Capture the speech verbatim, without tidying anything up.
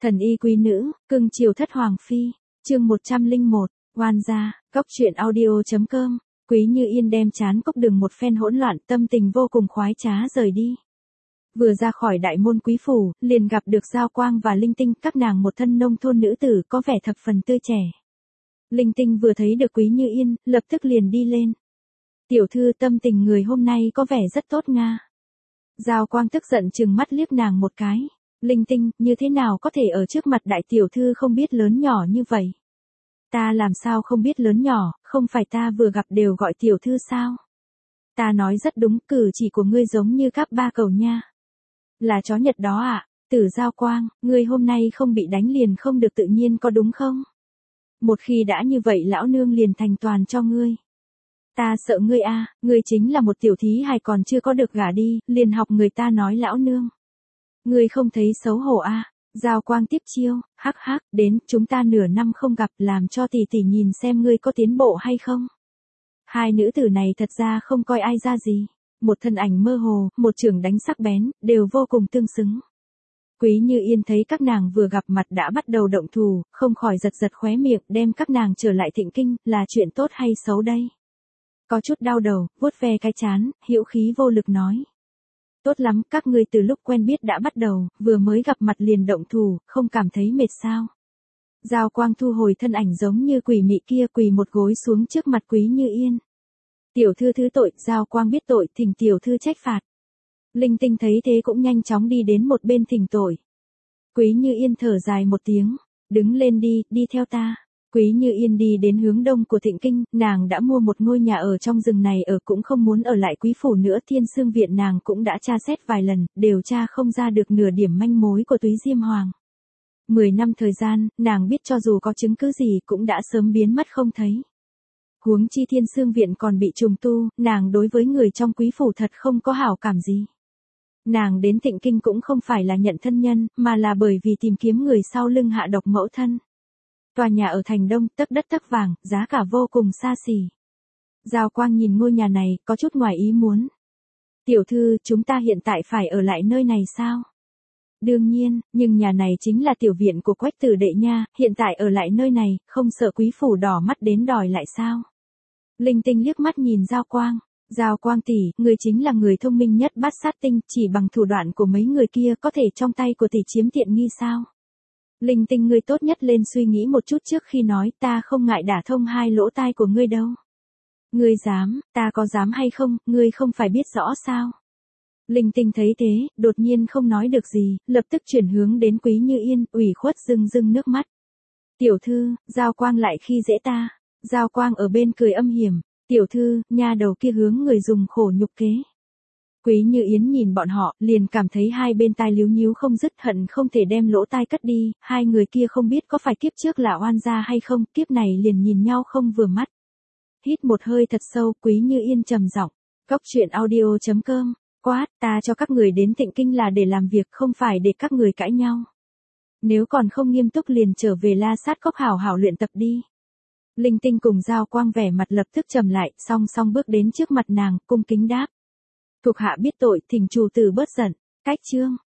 Thần y quý nữ, cưng chiều thất hoàng phi, chương một trăm lẻ một, oan gia, cốc truyện audio.com, Quý Như Yên đem chán cốc đường một phen hỗn loạn, tâm tình vô cùng khoái trá rời đi. Vừa ra khỏi đại môn quý phủ, liền gặp được Giao Quang và Linh Tinh, các nàng một thân nông thôn nữ tử có vẻ thập phần tươi trẻ. Linh Tinh vừa thấy được Quý Như Yên, lập tức liền đi lên. Tiểu thư, tâm tình người hôm nay có vẻ rất tốt nga. Giao Quang tức giận trừng mắt liếc nàng một cái. Linh Tinh, như thế nào có thể ở trước mặt đại tiểu thư không biết lớn nhỏ như vậy? Ta làm sao không biết lớn nhỏ, không phải ta vừa gặp đều gọi tiểu thư sao? Ta nói rất đúng, cử chỉ của ngươi giống như các ba cầu nha. Là chó Nhật đó ạ, à? Tử Giao Quang, ngươi hôm nay không bị đánh liền không được tự nhiên có đúng không? Một khi đã như vậy lão nương liền thành toàn cho ngươi. Ta sợ ngươi a, à, ngươi chính là một tiểu thí hài còn chưa có được gả đi, liền học người ta nói lão nương. Ngươi không thấy xấu hổ a? À? Giao Quang tiếp chiêu, hắc hắc, đến, chúng ta nửa năm không gặp, làm cho tỷ tỷ nhìn xem ngươi có tiến bộ hay không. Hai nữ tử này thật ra không coi ai ra gì, một thân ảnh mơ hồ, một chưởng đánh sắc bén, đều vô cùng tương xứng. Quý Như Yên thấy các nàng vừa gặp mặt đã bắt đầu động thủ, không khỏi giật giật khóe miệng, đem các nàng trở lại Thịnh Kinh, là chuyện tốt hay xấu đây? Có chút đau đầu, vuốt ve cái chán, hữu khí vô lực nói. Tốt lắm, các ngươi từ lúc quen biết đã bắt đầu, vừa mới gặp mặt liền động thủ, không cảm thấy mệt sao? Giao Quang thu hồi thân ảnh giống như quỷ mị kia, quỳ một gối xuống trước mặt Quý Như Yên. Tiểu thư thứ tội, Giao Quang biết tội, thỉnh tiểu thư trách phạt. Linh Tinh thấy thế cũng nhanh chóng đi đến một bên thỉnh tội. Quý Như Yên thở dài một tiếng, đứng lên đi, đi theo ta. Quý Như Yên đi đến hướng đông của Thịnh Kinh, nàng đã mua một ngôi nhà ở trong rừng này ở, cũng không muốn ở lại quý phủ nữa. Thiên Sương Viện nàng cũng đã tra xét vài lần, đều tra không ra được nửa điểm manh mối của Túy Diêm Hoàng. Mười năm thời gian, nàng biết cho dù có chứng cứ gì cũng đã sớm biến mất không thấy. Huống chi Thiên Sương Viện còn bị trùng tu, nàng đối với người trong quý phủ thật không có hảo cảm gì. Nàng đến Thịnh Kinh cũng không phải là nhận thân nhân, mà là bởi vì tìm kiếm người sau lưng hạ độc mẫu thân. Tòa nhà ở thành đông, tấc đất tấc vàng, giá cả vô cùng xa xỉ. Giao Quang nhìn ngôi nhà này, có chút ngoài ý muốn. Tiểu thư, chúng ta hiện tại phải ở lại nơi này sao? Đương nhiên, nhưng nhà này chính là tiểu viện của Quách tử đệ nha, hiện tại ở lại nơi này, không sợ quý phủ đỏ mắt đến đòi lại sao? Linh Tinh liếc mắt nhìn Giao Quang. Giao Quang tỷ, người chính là người thông minh nhất Bát Sát Tinh, chỉ bằng thủ đoạn của mấy người kia có thể trong tay của tỷ chiếm tiện nghi sao? Linh Tinh, ngươi tốt nhất lên suy nghĩ một chút trước khi nói, ta không ngại đả thông hai lỗ tai của ngươi đâu. Ngươi dám, ta có dám hay không, ngươi không phải biết rõ sao? Linh Tinh thấy thế, đột nhiên không nói được gì, lập tức chuyển hướng đến Quý Như Yên, ủy khuất rưng rưng nước mắt. Tiểu thư, Giao Quang lại khi dễ ta. Giao Quang ở bên cười âm hiểm. Tiểu thư, nha đầu kia hướng người dùng khổ nhục kế. Quý Như Yên nhìn bọn họ, liền cảm thấy hai bên tai líu nhíu không dứt, hận không thể đem lỗ tai cất đi, hai người kia không biết có phải kiếp trước là oan gia hay không, kiếp này liền nhìn nhau không vừa mắt. Hít một hơi thật sâu, Quý Như Yên trầm giọng, cốc truyện audio.com, quát, ta cho các người đến Thịnh Kinh là để làm việc, không phải để các người cãi nhau. Nếu còn không nghiêm túc liền trở về La Sát Cốc hảo hảo luyện tập đi. Linh Tinh cùng Giao Quang vẻ mặt lập tức trầm lại, song song bước đến trước mặt nàng, cung kính đáp. Thuộc hạ biết tội, thỉnh chủ tử bớt giận. Cách chương